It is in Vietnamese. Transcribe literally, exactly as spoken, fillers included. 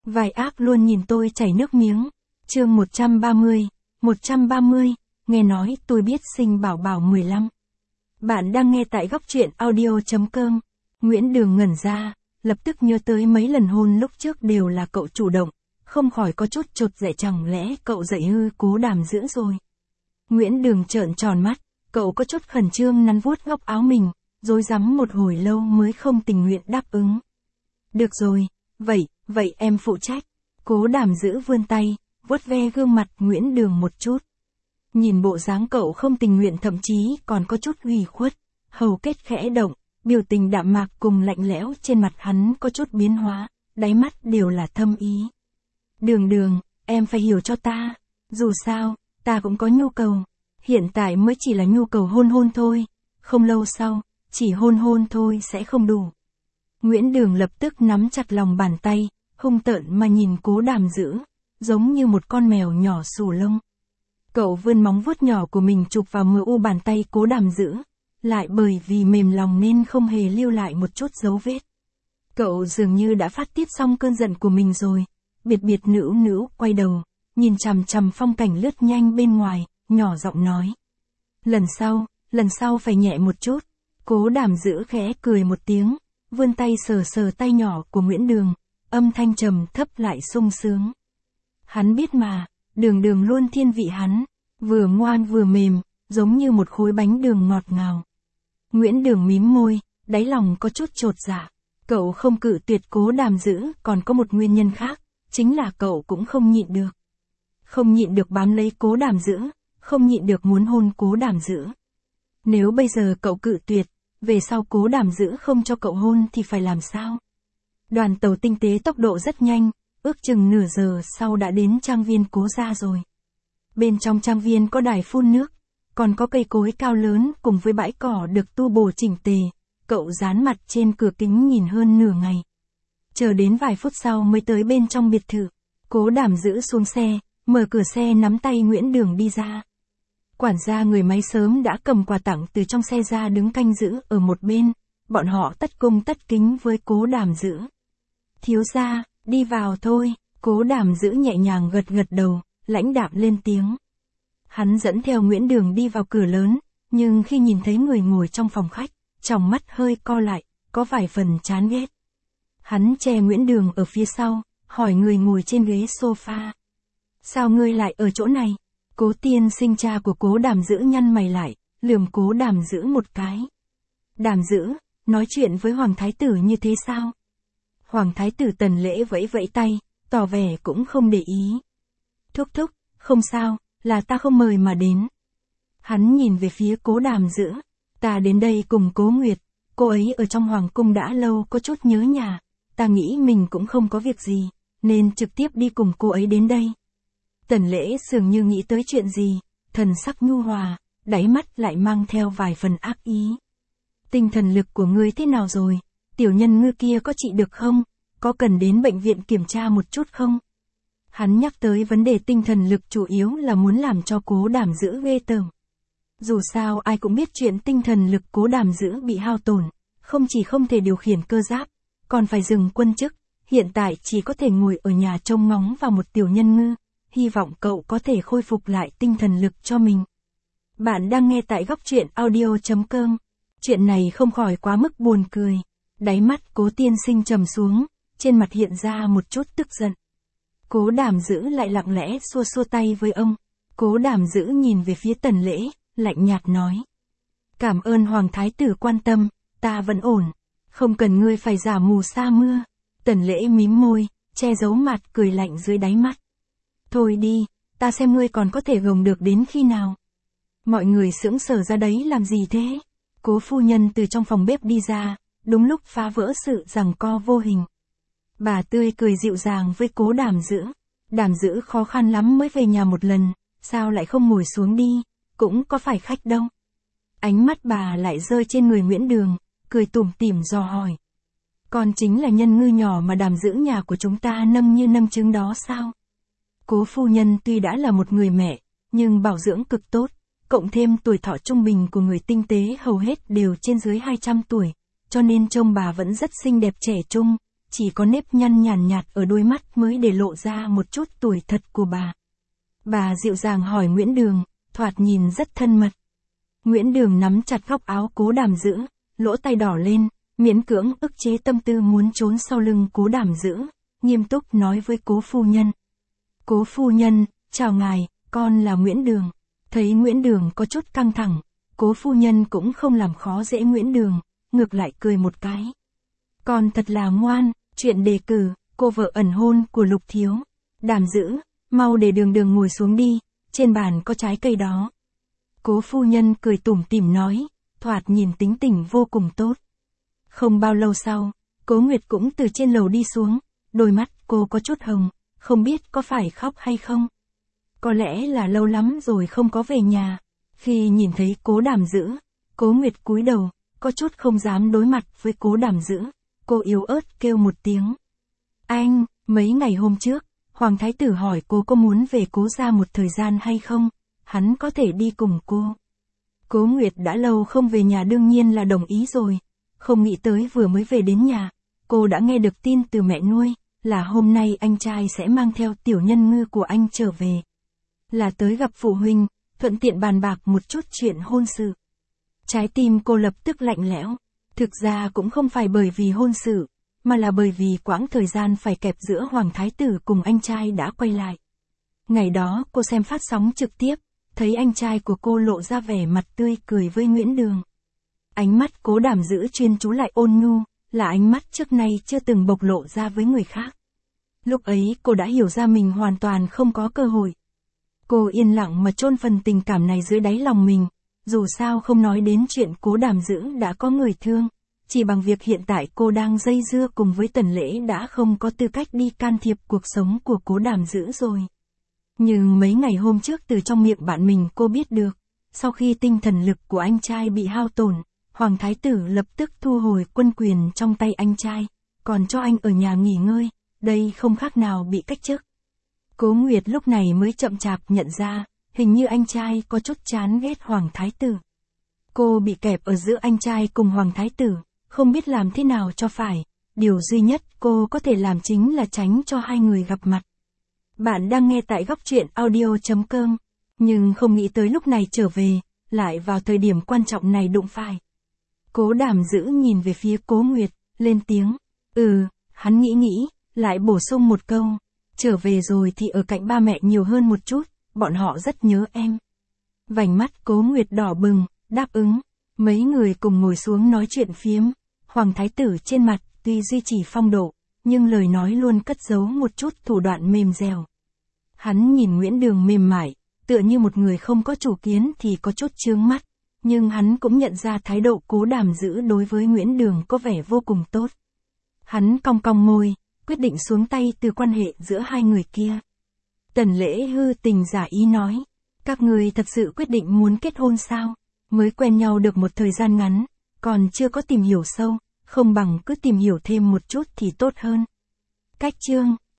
Vài ác luôn nhìn tôi chảy nước miếng. Chương một trăm ba mươi, một trăm ba mươi, nghe nói tôi biết sinh bảo bảo mười lăm. Bạn đang nghe tại góc truyện audio.com. Nguyễn Đường ngẩn ra, lập tức nhớ tới mấy lần hôn lúc trước đều là cậu chủ động, không khỏi có chút chột dạ, chẳng lẽ cậu dạy hư Cố Đàm Dữ rồi. Nguyễn Đường trợn tròn mắt, cậu có chút khẩn trương nắn vuốt góc áo mình, rối rắm một hồi lâu mới không tình nguyện đáp ứng. Được rồi, vậy, vậy em phụ trách. Cố Đàm Dữ vươn tay, vuốt ve gương mặt Nguyễn Đường một chút. Nhìn bộ dáng cậu không tình nguyện, thậm chí còn có chút ủy khuất, hầu kết khẽ động, biểu tình đạm mạc cùng lạnh lẽo trên mặt hắn có chút biến hóa, đáy mắt đều là thâm ý. Đường Đường, em phải hiểu cho ta, dù sao, ta cũng có nhu cầu, hiện tại mới chỉ là nhu cầu hôn hôn thôi, không lâu sau, chỉ hôn hôn thôi sẽ không đủ. Nguyễn Đường lập tức nắm chặt lòng bàn tay, hung tợn mà nhìn Cố Đàm Dữ, giống như một con mèo nhỏ xù lông. Cậu vươn móng vuốt nhỏ của mình chụp vào mờ u bàn tay Cố Đàm Dữ, lại bởi vì mềm lòng nên không hề lưu lại một chút dấu vết. Cậu dường như đã phát tiết xong cơn giận của mình rồi, biệt biệt nữu nữu quay đầu, nhìn chằm chằm phong cảnh lướt nhanh bên ngoài, nhỏ giọng nói. Lần sau, lần sau phải nhẹ một chút. Cố Đàm Dữ khẽ cười một tiếng, vươn tay sờ sờ tay nhỏ của Nguyễn Đường, âm thanh trầm thấp lại sung sướng. Hắn biết mà, Đường Đường luôn thiên vị hắn, vừa ngoan vừa mềm, giống như một khối bánh đường ngọt ngào. Nguyễn Đường mím môi, đáy lòng có chút chột dạ. Cậu không cự tuyệt Cố Đàm Dữ còn có một nguyên nhân khác, chính là cậu cũng không nhịn được. Không nhịn được bám lấy Cố Đàm Dữ, không nhịn được muốn hôn Cố Đàm Dữ. Nếu bây giờ cậu cự tuyệt, về sau Cố Đàm Dữ không cho cậu hôn thì phải làm sao? Đoàn tàu tinh tế tốc độ rất nhanh, ước chừng nửa giờ sau đã đến trang viên Cố gia rồi. Bên trong trang viên có đài phun nước, còn có cây cối cao lớn cùng với bãi cỏ được tu bổ chỉnh tề. Cậu dán mặt trên cửa kính nhìn hơn nửa ngày. Chờ đến vài phút sau mới tới bên trong biệt thự. Cố Đàm Dữ xuống xe, mở cửa xe nắm tay Nguyễn Đường đi ra. Quản gia người máy sớm đã cầm quà tặng từ trong xe ra đứng canh giữ ở một bên. Bọn họ tất cung tất kính với Cố Đàm Dữ. Thiếu gia, đi vào thôi. Cố Đàm Dữ nhẹ nhàng gật gật đầu, lãnh đạm lên tiếng. Hắn dẫn theo Nguyễn Đường đi vào cửa lớn, nhưng khi nhìn thấy người ngồi trong phòng khách, tròng mắt hơi co lại, có vài phần chán ghét. Hắn che Nguyễn Đường ở phía sau, hỏi người ngồi trên ghế sofa. Sao ngươi lại ở chỗ này? Cố tiên sinh cha của Cố Đàm Dữ nhăn mày lại, lườm Cố Đàm Dữ một cái. Đàm Dữ, nói chuyện với Hoàng Thái Tử như thế sao? Hoàng Thái Tử Tần Lễ vẫy vẫy tay, tỏ vẻ cũng không để ý. Thúc thúc, không sao, là ta không mời mà đến. Hắn nhìn về phía Cố Đàm Dữ. Ta đến đây cùng Cố Nguyệt, cô ấy ở trong Hoàng cung đã lâu có chút nhớ nhà, ta nghĩ mình cũng không có việc gì, nên trực tiếp đi cùng cô ấy đến đây. Tần Lễ dường như nghĩ tới chuyện gì, thần sắc nhu hòa, đáy mắt lại mang theo vài phần ác ý. Tinh thần lực của ngươi thế nào rồi? Tiểu nhân ngư kia có trị được không? Có cần đến bệnh viện kiểm tra một chút không? Hắn nhắc tới vấn đề tinh thần lực chủ yếu là muốn làm cho Cố Đàm Dữ ghê tởm. Dù sao ai cũng biết chuyện tinh thần lực Cố Đàm Dữ bị hao tổn, không chỉ không thể điều khiển cơ giáp, còn phải dừng quân chức, hiện tại chỉ có thể ngồi ở nhà trông ngóng vào một tiểu nhân ngư, hy vọng cậu có thể khôi phục lại tinh thần lực cho mình. Bạn đang nghe tại góc truyện audio.com. Chuyện này không khỏi quá mức buồn cười. Đáy mắt Cố tiên sinh trầm xuống, trên mặt hiện ra một chút tức giận. Cố Đàm Dữ lại lặng lẽ xua xua tay với ông. Cố Đàm Dữ nhìn về phía Tần Lễ, lạnh nhạt nói. Cảm ơn Hoàng Thái Tử quan tâm, ta vẫn ổn, không cần ngươi phải giả mù sa mưa. Tần Lễ mím môi, che giấu mặt cười lạnh dưới đáy mắt. Thôi đi, ta xem ngươi còn có thể gồng được đến khi nào. Mọi người sững sờ ra đấy làm gì thế? Cố phu nhân từ trong phòng bếp đi ra, đúng lúc phá vỡ sự giằng co vô hình. Bà tươi cười dịu dàng với Cố Đàm Dữ. Đàm Dữ khó khăn lắm mới về nhà một lần, sao lại không ngồi xuống đi, cũng có phải khách đâu. Ánh mắt bà lại rơi trên người Nguyễn Đường, cười tủm tỉm dò hỏi. Con chính là nhân ngư nhỏ mà Đàm Dữ nhà của chúng ta nâng như nâng trứng đó sao? Cố phu nhân tuy đã là một người mẹ, nhưng bảo dưỡng cực tốt, cộng thêm tuổi thọ trung bình của người tinh tế hầu hết đều trên dưới hai trăm tuổi, cho nên trông bà vẫn rất xinh đẹp trẻ trung, chỉ có nếp nhăn nhàn nhạt ở đôi mắt mới để lộ ra một chút tuổi thật của bà. Bà dịu dàng hỏi Nguyễn Đường, thoạt nhìn rất thân mật. Nguyễn Đường nắm chặt góc áo Cố Đàm Dữ, lỗ tai đỏ lên, miễn cưỡng ức chế tâm tư muốn trốn sau lưng Cố Đàm Dữ, nghiêm túc nói với Cố phu nhân. Cố phu nhân, chào ngài, con là Nguyễn Đường. Thấy Nguyễn Đường có chút căng thẳng, Cố phu nhân cũng không làm khó dễ Nguyễn Đường, ngược lại cười một cái. Con thật là ngoan, chuyện đề cử, cô vợ ẩn hôn của Lục Thiếu. Đàm Dữ, mau để Đường Đường ngồi xuống đi, trên bàn có trái cây đó. Cố phu nhân cười tủm tỉm nói, thoạt nhìn tính tình vô cùng tốt. Không bao lâu sau, Cố Nguyệt cũng từ trên lầu đi xuống, đôi mắt cô có chút hồng, không biết có phải khóc hay không. Có lẽ là lâu lắm rồi không có về nhà. Khi nhìn thấy Cố Đàm Dữ, Cố Nguyệt cúi đầu, có chút không dám đối mặt với Cố Đàm Dữ. Cô yếu ớt kêu một tiếng. Anh, mấy ngày hôm trước, Hoàng Thái Tử hỏi cô có muốn về Cố gia một thời gian hay không, hắn có thể đi cùng cô. Cố Nguyệt đã lâu không về nhà đương nhiên là đồng ý rồi, không nghĩ tới vừa mới về đến nhà, cô đã nghe được tin từ mẹ nuôi, là hôm nay anh trai sẽ mang theo tiểu nhân ngư của anh trở về. Là tới gặp phụ huynh, thuận tiện bàn bạc một chút chuyện hôn sự. Trái tim cô lập tức lạnh lẽo, thực ra cũng không phải bởi vì hôn sự, mà là bởi vì quãng thời gian phải kẹp giữa Hoàng Thái Tử cùng anh trai đã quay lại. Ngày đó cô xem phát sóng trực tiếp, thấy anh trai của cô lộ ra vẻ mặt tươi cười với Nguyễn Đường. Ánh mắt Cố Đàm Dữ chuyên chú lại ôn nhu, là ánh mắt trước nay chưa từng bộc lộ ra với người khác. Lúc ấy cô đã hiểu ra mình hoàn toàn không có cơ hội. Cô yên lặng mà chôn phần tình cảm này dưới đáy lòng mình, dù sao không nói đến chuyện Cố Đàm Dữ đã có người thương, chỉ bằng việc hiện tại cô đang dây dưa cùng với Tần Lễ đã không có tư cách đi can thiệp cuộc sống của Cố Đàm Dữ rồi. Nhưng mấy ngày hôm trước từ trong miệng bạn mình cô biết được, sau khi tinh thần lực của anh trai bị hao tổn, Hoàng Thái Tử lập tức thu hồi quân quyền trong tay anh trai, còn cho anh ở nhà nghỉ ngơi, đây không khác nào bị cách chức. Cố Nguyệt lúc này mới chậm chạp nhận ra, hình như anh trai có chút chán ghét Hoàng Thái Tử. Cô bị kẹp ở giữa anh trai cùng Hoàng Thái Tử, không biết làm thế nào cho phải, điều duy nhất cô có thể làm chính là tránh cho hai người gặp mặt. Bạn đang nghe tại góc truyện audio chấm com, nhưng không nghĩ tới lúc này trở về, lại vào thời điểm quan trọng này đụng phải. Cố Đàm Dữ nhìn về phía Cố Nguyệt, lên tiếng, ừ, hắn nghĩ nghĩ, lại bổ sung một câu, trở về rồi thì ở cạnh ba mẹ nhiều hơn một chút, bọn họ rất nhớ em. Vành mắt Cố Nguyệt đỏ bừng, đáp ứng, mấy người cùng ngồi xuống nói chuyện phiếm, Hoàng Thái Tử trên mặt tuy duy trì phong độ, nhưng lời nói luôn cất giấu một chút thủ đoạn mềm dẻo. Hắn nhìn Nguyễn Đường mềm mại, tựa như một người không có chủ kiến thì có chút chướng mắt, nhưng hắn cũng nhận ra thái độ Cố Đàm Dữ đối với Nguyễn Đường có vẻ vô cùng tốt. Hắn cong cong môi, quyết định xuống tay từ quan hệ giữa hai người kia. Tần Lễ hư tình giả ý nói, các người thật sự quyết định muốn kết hôn sao? Mới quen nhau được một thời gian ngắn, còn chưa có tìm hiểu sâu, không bằng cứ tìm hiểu thêm một chút thì tốt hơn. Cách chương